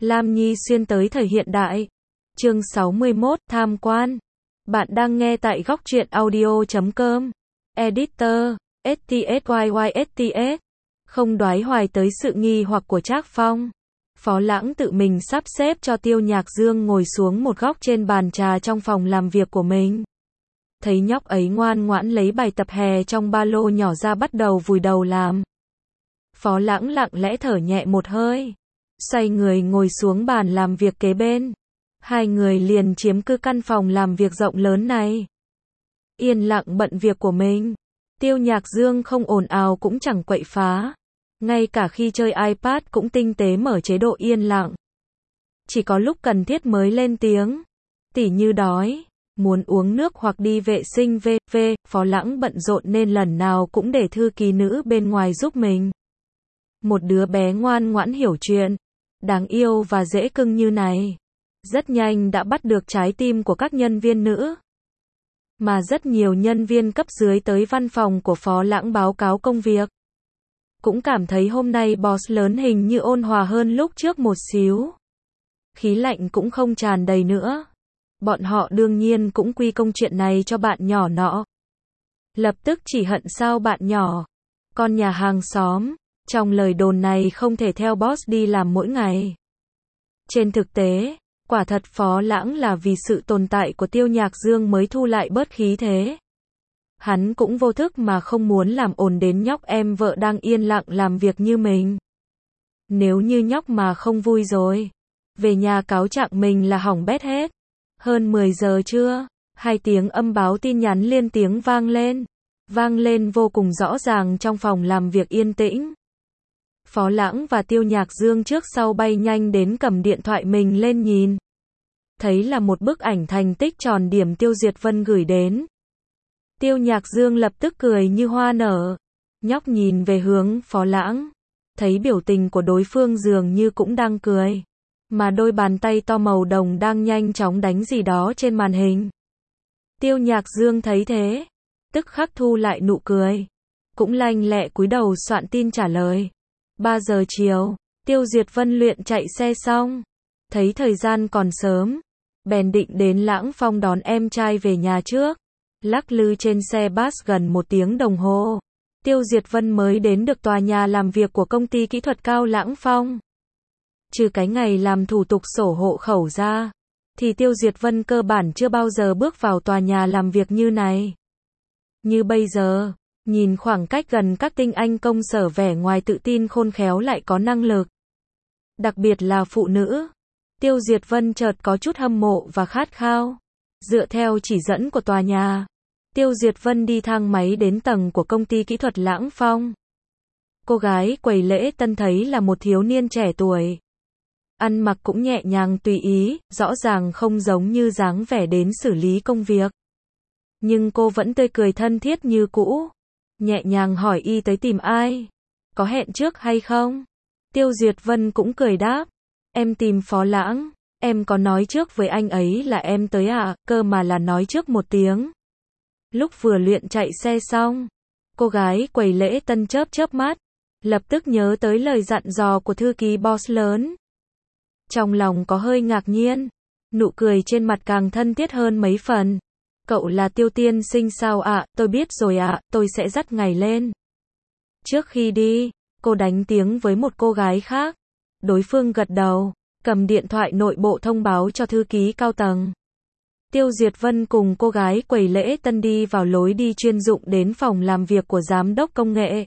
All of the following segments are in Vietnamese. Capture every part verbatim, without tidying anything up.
Lam Nhi xuyên tới thời hiện đại. Chương sáu mươi mốt, tham quan. Bạn đang nghe tại góc truyện audio chấm com. Editor, ét tê ét i i ét tê ét. Không đoái hoài tới sự nghi hoặc của Trác Phong. Phó Lãng tự mình sắp xếp cho Tiêu Nhạc Dương ngồi xuống một góc trên bàn trà trong phòng làm việc của mình. Thấy nhóc ấy ngoan ngoãn lấy bài tập hè trong ba lô nhỏ ra bắt đầu vùi đầu làm. Phó Lãng lặng lẽ thở nhẹ một hơi. Xoay người ngồi xuống bàn làm việc kế bên. Hai người liền chiếm cứ căn phòng làm việc rộng lớn này. Yên lặng bận việc của mình. Tiêu Nhạc Dương không ồn ào cũng chẳng quậy phá. Ngay cả khi chơi iPad cũng tinh tế mở chế độ yên lặng. Chỉ có lúc cần thiết mới lên tiếng. Tỉ như đói, muốn uống nước hoặc đi vệ sinh vân vân. Phó Lãng bận rộn nên lần nào cũng để thư ký nữ bên ngoài giúp mình. Một đứa bé ngoan ngoãn hiểu chuyện, đáng yêu và dễ cưng như này, rất nhanh đã bắt được trái tim của các nhân viên nữ. Mà rất nhiều nhân viên cấp dưới tới văn phòng của Phó Lãng báo cáo công việc. Cũng cảm thấy hôm nay boss lớn hình như ôn hòa hơn lúc trước một xíu. Khí lạnh cũng không tràn đầy nữa. Bọn họ đương nhiên cũng quy công chuyện này cho bạn nhỏ nọ. Lập tức chỉ hận sao bạn nhỏ, con nhà hàng xóm, trong lời đồn này không thể theo boss đi làm mỗi ngày. Trên thực tế, quả thật Phó Lãng là vì sự tồn tại của Tiêu Nhạc Dương mới thu lại bớt khí thế. Hắn cũng vô thức mà không muốn làm ồn đến nhóc em vợ đang yên lặng làm việc như mình. Nếu như nhóc mà không vui rồi, về nhà cáo trạng mình là hỏng bét hết. Hơn mười giờ trưa, hai tiếng âm báo tin nhắn liên tiếng vang lên. Vang lên vô cùng rõ ràng trong phòng làm việc yên tĩnh. Phó Lãng và Tiêu Nhạc Dương trước sau bay nhanh đến cầm điện thoại mình lên nhìn. Thấy là một bức ảnh thành tích tròn điểm Tiêu Diệt Vân gửi đến. Tiêu Nhạc Dương lập tức cười như hoa nở. Nhóc nhìn về hướng Phó Lãng. Thấy biểu tình của đối phương dường như cũng đang cười. Mà đôi bàn tay to màu đồng đang nhanh chóng đánh gì đó trên màn hình. Tiêu Nhạc Dương thấy thế, tức khắc thu lại nụ cười. Cũng lanh lẹ cúi đầu soạn tin trả lời. ba giờ chiều, Tiêu Diệt Vân luyện chạy xe xong. Thấy thời gian còn sớm, bèn định đến Lãng Phong đón em trai về nhà trước. Lắc lư trên xe bus gần một tiếng đồng hồ. Tiêu Diệt Vân mới đến được tòa nhà làm việc của công ty kỹ thuật cao Lãng Phong. Trừ cái ngày làm thủ tục sổ hộ khẩu ra, thì Tiêu Diệt Vân cơ bản chưa bao giờ bước vào tòa nhà làm việc như này. Như bây giờ, nhìn khoảng cách gần các tinh anh công sở vẻ ngoài tự tin khôn khéo lại có năng lực. Đặc biệt là phụ nữ. Tiêu Diệt Vân chợt có chút hâm mộ và khát khao. Dựa theo chỉ dẫn của tòa nhà, Tiêu Diệt Vân đi thang máy đến tầng của công ty kỹ thuật Lãng Phong. Cô gái quầy lễ tân thấy là một thiếu niên trẻ tuổi. Ăn mặc cũng nhẹ nhàng tùy ý, rõ ràng không giống như dáng vẻ đến xử lý công việc. Nhưng cô vẫn tươi cười thân thiết như cũ. Nhẹ nhàng hỏi y tới tìm ai? Có hẹn trước hay không? Tiêu Diệt Vân cũng cười đáp. Em tìm Phó Lãng. Em có nói trước với anh ấy là em tới à, cơ mà là nói trước một tiếng. Lúc vừa luyện chạy xe xong, cô gái quầy lễ tân chớp chớp mắt, lập tức nhớ tới lời dặn dò của thư ký boss lớn. Trong lòng có hơi ngạc nhiên, nụ cười trên mặt càng thân thiết hơn mấy phần. Cậu là Tiêu tiên sinh sao ạ? À? Tôi biết rồi ạ, à, tôi sẽ dắt ngày lên. Trước khi đi, cô đánh tiếng với một cô gái khác. Đối phương gật đầu, cầm điện thoại nội bộ thông báo cho thư ký cao tầng. Tiêu Diệt Vân cùng cô gái quầy lễ tân đi vào lối đi chuyên dụng đến phòng làm việc của giám đốc công nghệ.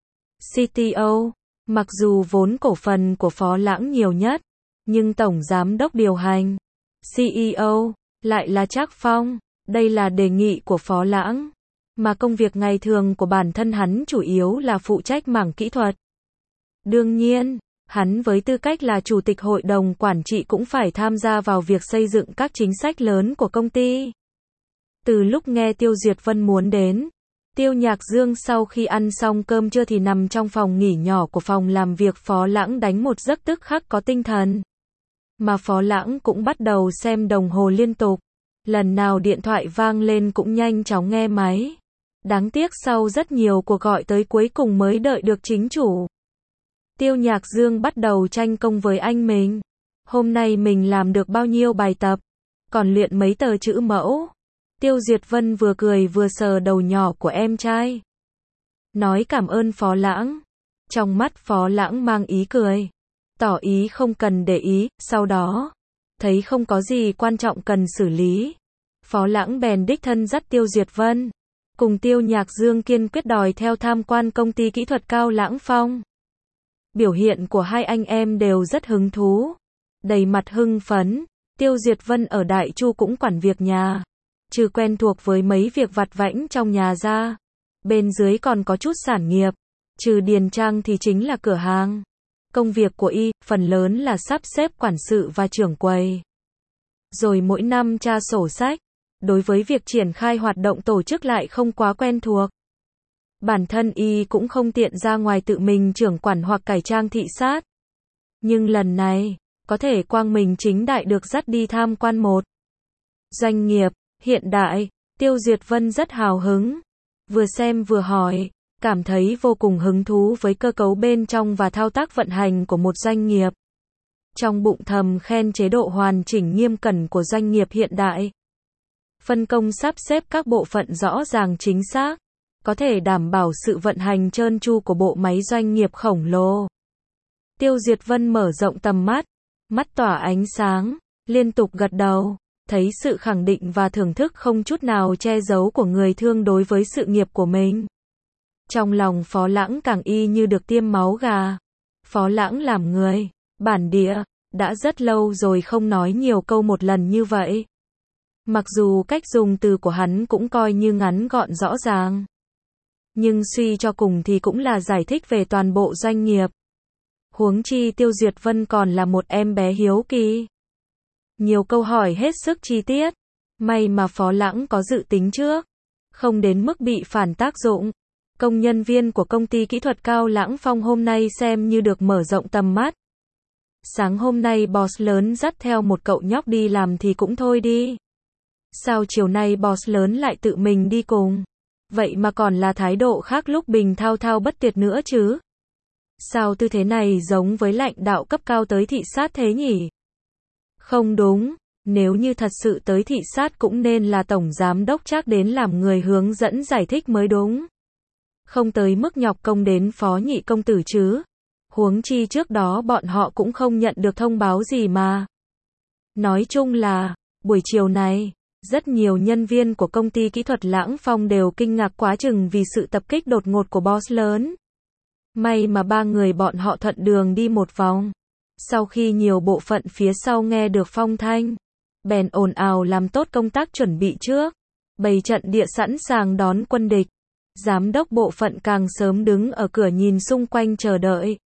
xê tê ô, mặc dù vốn cổ phần của Phó Lãng nhiều nhất, nhưng tổng giám đốc điều hành, xê e ô, lại là Trác Phong. Đây là đề nghị của Phó Lãng, mà công việc ngày thường của bản thân hắn chủ yếu là phụ trách mảng kỹ thuật. Đương nhiên, hắn với tư cách là chủ tịch hội đồng quản trị cũng phải tham gia vào việc xây dựng các chính sách lớn của công ty. Từ lúc nghe Tiêu Diệt Vân muốn đến, Tiêu Nhạc Dương sau khi ăn xong cơm trưa thì nằm trong phòng nghỉ nhỏ của phòng làm việc Phó Lãng đánh một giấc tức khắc có tinh thần. Mà Phó Lãng cũng bắt đầu xem đồng hồ liên tục. Lần nào điện thoại vang lên cũng nhanh chóng nghe máy. Đáng tiếc sau rất nhiều cuộc gọi tới cuối cùng mới đợi được chính chủ. Tiêu Nhạc Dương bắt đầu tranh công với anh mình. Hôm nay mình làm được bao nhiêu bài tập, còn luyện mấy tờ chữ mẫu. Tiêu Duyệt Vân vừa cười vừa sờ đầu nhỏ của em trai. Nói cảm ơn Phó Lãng. Trong mắt Phó Lãng mang ý cười. Tỏ ý không cần để ý, sau đó, thấy không có gì quan trọng cần xử lý. Phó Lãng bèn đích thân dắt Tiêu Duyệt Vân, cùng Tiêu Nhạc Dương kiên quyết đòi theo tham quan công ty kỹ thuật cao Lãng Phong. Biểu hiện của hai anh em đều rất hứng thú, đầy mặt hưng phấn. Tiêu Duyệt Vân ở Đại Chu cũng quản việc nhà, trừ quen thuộc với mấy việc vặt vãnh trong nhà ra, bên dưới còn có chút sản nghiệp, trừ điền trang thì chính là cửa hàng. Công việc của y, phần lớn là sắp xếp quản sự và trưởng quầy. Rồi mỗi năm tra sổ sách, đối với việc triển khai hoạt động tổ chức lại không quá quen thuộc. Bản thân y cũng không tiện ra ngoài tự mình trưởng quản hoặc cải trang thị sát. Nhưng lần này, có thể quang minh chính đại được dắt đi tham quan một doanh nghiệp hiện đại. Tiêu Duyệt Vân rất hào hứng, vừa xem vừa hỏi, cảm thấy vô cùng hứng thú với cơ cấu bên trong và thao tác vận hành của một doanh nghiệp. Trong bụng thầm khen chế độ hoàn chỉnh nghiêm cẩn của doanh nghiệp hiện đại. Phân công sắp xếp các bộ phận rõ ràng chính xác, có thể đảm bảo sự vận hành trơn tru của bộ máy doanh nghiệp khổng lồ. Tiêu Duyệt Vân mở rộng tầm mắt, mắt tỏa ánh sáng, liên tục gật đầu, thấy sự khẳng định và thưởng thức không chút nào che giấu của người thương đối với sự nghiệp của mình. Trong lòng Phó Lãng càng y như được tiêm máu gà. Phó Lãng làm người bản địa, đã rất lâu rồi không nói nhiều câu một lần như vậy. Mặc dù cách dùng từ của hắn cũng coi như ngắn gọn rõ ràng, nhưng suy cho cùng thì cũng là giải thích về toàn bộ doanh nghiệp. Huống chi Tiêu Duyệt Vân còn là một em bé hiếu kỳ. Nhiều câu hỏi hết sức chi tiết. May mà Phó Lãng có dự tính trước, không đến mức bị phản tác dụng. Công nhân viên của công ty kỹ thuật cao Lãng Phong hôm nay xem như được mở rộng tầm mắt. Sáng hôm nay boss lớn dắt theo một cậu nhóc đi làm thì cũng thôi đi. Sao chiều nay boss lớn lại tự mình đi cùng? Vậy mà còn là thái độ khác lúc bình thao thao bất tuyệt nữa chứ? Sao tư thế này giống với lãnh đạo cấp cao tới thị sát thế nhỉ? Không đúng, nếu như thật sự tới thị sát cũng nên là tổng giám đốc Trác đến làm người hướng dẫn giải thích mới đúng. Không tới mức nhọc công đến Phó Nhị công tử chứ. Huống chi trước đó bọn họ cũng không nhận được thông báo gì mà. Nói chung là, buổi chiều này, rất nhiều nhân viên của công ty kỹ thuật Lãng Phong đều kinh ngạc quá chừng vì sự tập kích đột ngột của boss lớn. May mà ba người bọn họ thuận đường đi một vòng. Sau khi nhiều bộ phận phía sau nghe được phong thanh, bèn ồn ào làm tốt công tác chuẩn bị trước, bày trận địa sẵn sàng đón quân địch. Giám đốc bộ phận càng sớm đứng ở cửa nhìn xung quanh chờ đợi.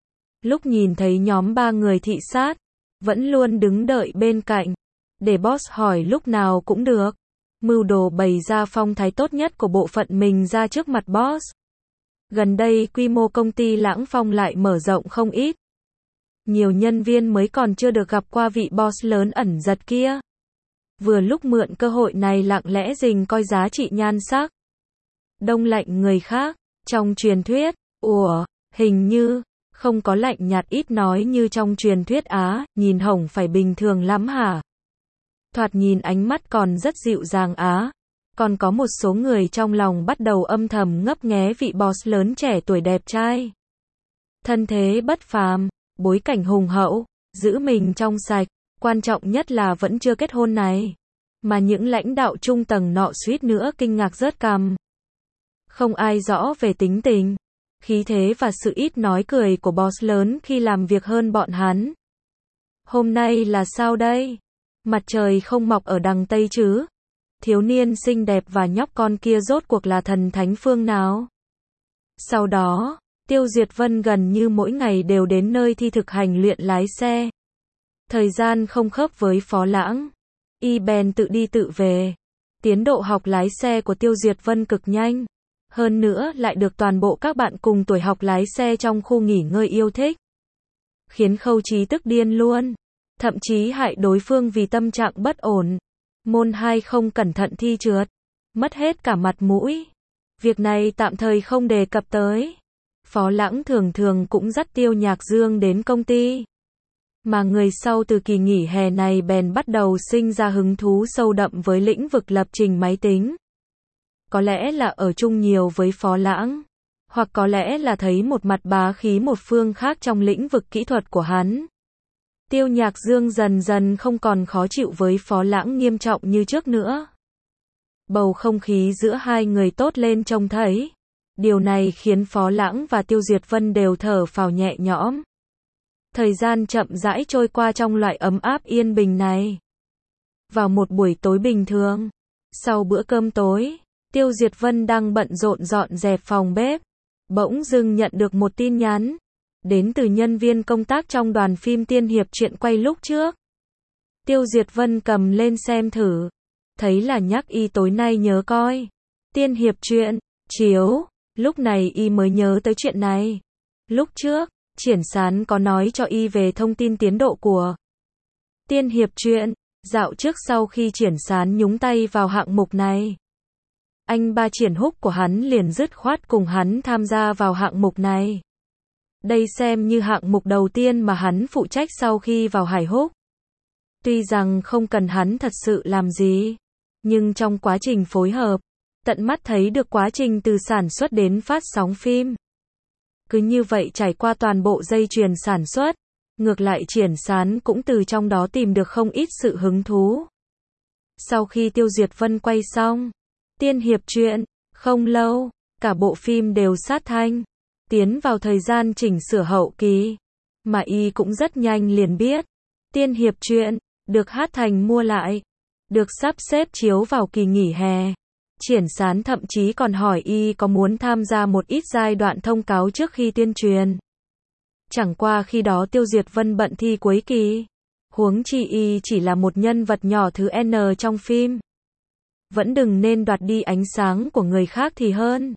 Lúc nhìn thấy nhóm ba người thị sát, vẫn luôn đứng đợi bên cạnh, để boss hỏi lúc nào cũng được. Mưu đồ bày ra phong thái tốt nhất của bộ phận mình ra trước mặt boss. Gần đây quy mô công ty Lãng Phong lại mở rộng không ít. Nhiều nhân viên mới còn chưa được gặp qua vị boss lớn ẩn giật kia. Vừa lúc mượn cơ hội này lặng lẽ rình coi giá trị nhan sắc. Đông lạnh người khác, trong truyền thuyết, ủa, hình như, không có lạnh nhạt ít nói như trong truyền thuyết á, nhìn hổng phải bình thường lắm hả? Thoạt nhìn ánh mắt còn rất dịu dàng á. Còn có một số người trong lòng bắt đầu âm thầm ngấp nghé vị boss lớn trẻ tuổi đẹp trai. Thân thế bất phàm, bối cảnh hùng hậu, giữ mình trong sạch, quan trọng nhất là vẫn chưa kết hôn này. Mà những lãnh đạo trung tầng nọ suýt nữa kinh ngạc rớt cằm. Không ai rõ về tính tình, khí thế và sự ít nói cười của boss lớn khi làm việc hơn bọn hắn. Hôm nay là sao đây? Mặt trời không mọc ở đằng Tây chứ? Thiếu niên xinh đẹp và nhóc con kia rốt cuộc là thần thánh phương nào? Sau đó, Tiêu Duyệt Vân gần như mỗi ngày đều đến nơi thi thực hành luyện lái xe. Thời gian không khớp với Phó Lãng, y bèn tự đi tự về. Tiến độ học lái xe của Tiêu Duyệt Vân cực nhanh. Hơn nữa lại được toàn bộ các bạn cùng tuổi học lái xe trong khu nghỉ ngơi yêu thích. Khiến Khâu Chí tức điên luôn. Thậm chí hại đối phương vì tâm trạng bất ổn. Môn hai không cẩn thận thi trượt. Mất hết cả mặt mũi. Việc này tạm thời không đề cập tới. Phó Lãng thường thường cũng dắt Tiêu Nhạc Dương đến công ty. Mà người sau từ kỳ nghỉ hè này bèn bắt đầu sinh ra hứng thú sâu đậm với lĩnh vực lập trình máy tính. Có lẽ là ở chung nhiều với Phó Lãng, hoặc có lẽ là thấy một mặt bá khí một phương khác trong lĩnh vực kỹ thuật của hắn. Tiêu Nhạc Dương dần dần không còn khó chịu với Phó Lãng nghiêm trọng như trước nữa. Bầu không khí giữa hai người tốt lên trông thấy. Điều này khiến Phó Lãng và Tiêu Duyệt Vân đều thở phào nhẹ nhõm. Thời gian chậm rãi trôi qua trong loại ấm áp yên bình này. Vào một buổi tối bình thường, sau bữa cơm tối, Tiêu Duyệt Vân đang bận rộn dọn dẹp phòng bếp. Bỗng dưng nhận được một tin nhắn. Đến từ nhân viên công tác trong đoàn phim tiên hiệp truyện quay lúc trước. Tiêu Duyệt Vân cầm lên xem thử. Thấy là nhắc y tối nay nhớ coi. Tiên hiệp truyện, chiếu. Lúc này y mới nhớ tới chuyện này. Lúc trước, Triển Sán có nói cho y về thông tin tiến độ của tiên hiệp truyện. Dạo trước sau khi Triển Sán nhúng tay vào hạng mục này, anh ba Triển Húc của hắn liền dứt khoát cùng hắn tham gia vào hạng mục này. Đây xem như hạng mục đầu tiên mà hắn phụ trách sau khi vào Hải Húc. Tuy rằng không cần hắn thật sự làm gì, nhưng trong quá trình phối hợp, tận mắt thấy được quá trình từ sản xuất đến phát sóng phim. Cứ như vậy trải qua toàn bộ dây chuyền sản xuất, ngược lại Triển Sán cũng từ trong đó tìm được không ít sự hứng thú. Sau khi Tiêu Duyệt Vân quay xong tiên hiệp truyện, không lâu, cả bộ phim đều sát thanh, tiến vào thời gian chỉnh sửa hậu kỳ, mà y cũng rất nhanh liền biết, tiên hiệp truyện, được Hát Thành mua lại, được sắp xếp chiếu vào kỳ nghỉ hè. Triển Sán thậm chí còn hỏi y có muốn tham gia một ít giai đoạn thông cáo trước khi tuyên truyền. Chẳng qua khi đó Tiêu Duyệt Vân bận thi cuối kỳ, huống chi y chỉ là một nhân vật nhỏ thứ N trong phim. Vẫn đừng nên đoạt đi ánh sáng của người khác thì hơn.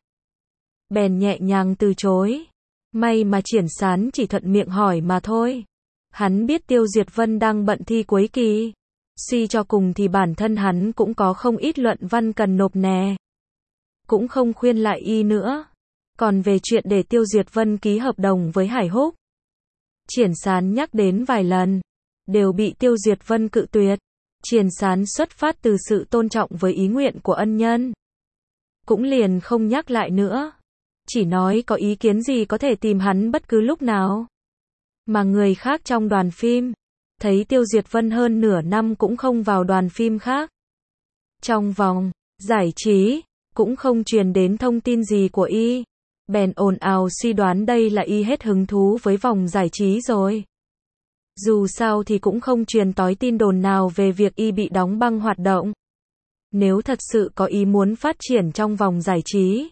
Bèn nhẹ nhàng từ chối. May mà Triển Sán chỉ thuận miệng hỏi mà thôi. Hắn biết Tiêu Duyệt Vân đang bận thi cuối kỳ. Suy cho cùng thì bản thân hắn cũng có không ít luận văn cần nộp nè. Cũng không khuyên lại y nữa. Còn về chuyện để Tiêu Duyệt Vân ký hợp đồng với Hải Húc, Triển Sán nhắc đến vài lần, đều bị Tiêu Duyệt Vân cự tuyệt. Triển Sán xuất phát từ sự tôn trọng với ý nguyện của ân nhân, cũng liền không nhắc lại nữa. Chỉ nói có ý kiến gì có thể tìm hắn bất cứ lúc nào. Mà người khác trong đoàn phim, thấy Tiêu Duyệt Vân hơn nửa năm cũng không vào đoàn phim khác. Trong vòng giải trí, cũng không truyền đến thông tin gì của y. Bèn ồn ào suy đoán đây là y hết hứng thú với vòng giải trí rồi. Dù sao thì cũng không truyền tói tin đồn nào về việc y bị đóng băng hoạt động. Nếu thật sự có ý muốn phát triển trong vòng giải trí,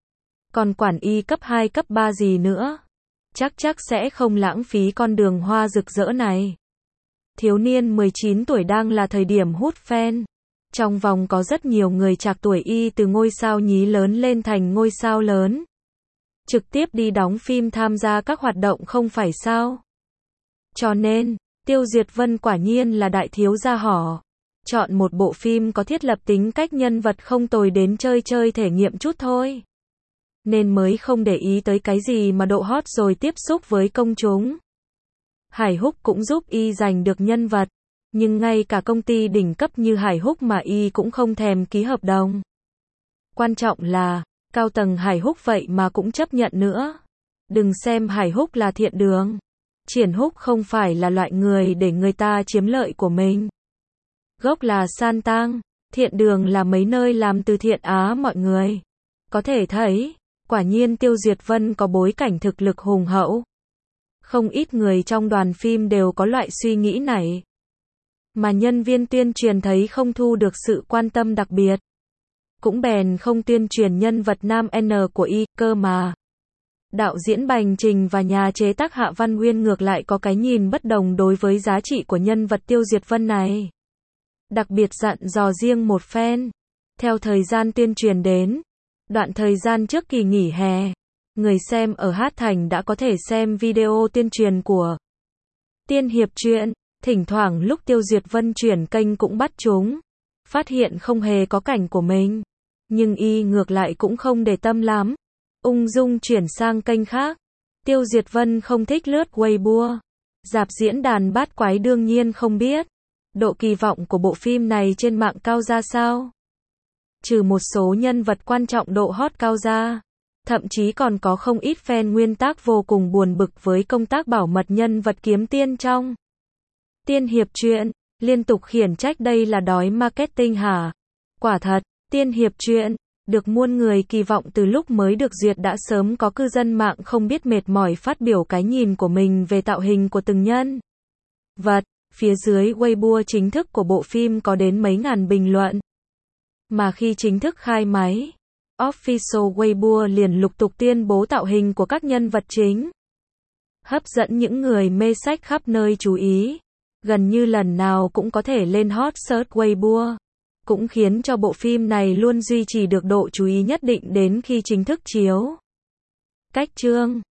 còn quản y cấp hai cấp ba gì nữa, chắc chắc sẽ không lãng phí con đường hoa rực rỡ này. Thiếu niên mười chín tuổi đang là thời điểm hút fan. Trong vòng có rất nhiều người trạc tuổi y từ ngôi sao nhí lớn lên thành ngôi sao lớn. Trực tiếp đi đóng phim tham gia các hoạt động không phải sao. Cho nên, Tiêu Duyệt Vân quả nhiên là đại thiếu gia họ. Chọn một bộ phim có thiết lập tính cách nhân vật không tồi đến chơi chơi thể nghiệm chút thôi. Nên mới không để ý tới cái gì mà độ hot rồi tiếp xúc với công chúng. Hải Húc cũng giúp y giành được nhân vật. Nhưng ngay cả công ty đỉnh cấp như Hải Húc mà y cũng không thèm ký hợp đồng. Quan trọng là, cao tầng Hải Húc vậy mà cũng chấp nhận nữa. Đừng xem Hải Húc là thiện đường. Triển Húc không phải là loại người để người ta chiếm lợi của mình. Gốc là San Tang, thiện đường là mấy nơi làm từ thiện Á mọi người. Có thể thấy, quả nhiên Tiêu Duyệt Vân có bối cảnh thực lực hùng hậu. Không ít người trong đoàn phim đều có loại suy nghĩ này. Mà nhân viên tuyên truyền thấy không thu được sự quan tâm đặc biệt, cũng bèn không tuyên truyền nhân vật nam N của y, cơ mà. Đạo diễn Bành Trình và nhà chế tác Hạ Văn Nguyên ngược lại có cái nhìn bất đồng đối với giá trị của nhân vật Tiêu Duyệt Vân này. Đặc biệt dặn dò riêng một phen. Theo thời gian tuyên truyền đến, đoạn thời gian trước kỳ nghỉ hè, người xem ở Hát Thành đã có thể xem video tuyên truyền của tiên hiệp truyện. Thỉnh thoảng lúc Tiêu Duyệt Vân chuyển kênh cũng bắt chúng, phát hiện không hề có cảnh của mình. Nhưng y ngược lại cũng không để tâm lắm, ung dung chuyển sang kênh khác. Tiêu Duyệt Vân không thích lướt Weibo, Rạp diễn đàn bát quái đương nhiên không biết. Độ kỳ vọng của bộ phim này trên mạng cao ra sao? Trừ một số nhân vật quan trọng độ hot cao ra, thậm chí còn có không ít fan nguyên tác vô cùng buồn bực với công tác bảo mật nhân vật kiếm tiên trong tiên hiệp truyện, liên tục khiển trách đây là đói marketing hả? Quả thật, tiên hiệp truyện được muôn người kỳ vọng từ lúc mới được duyệt đã sớm có cư dân mạng không biết mệt mỏi phát biểu cái nhìn của mình về tạo hình của từng nhân vật. Phía dưới Weibo chính thức của bộ phim có đến mấy ngàn bình luận. Mà khi chính thức khai máy, Official Weibo liền lục tục tuyên bố tạo hình của các nhân vật chính, hấp dẫn những người mê sách khắp nơi chú ý. Gần như lần nào cũng có thể lên hot search Weibo, cũng khiến cho bộ phim này luôn duy trì được độ chú ý nhất định đến khi chính thức chiếu. Cách chương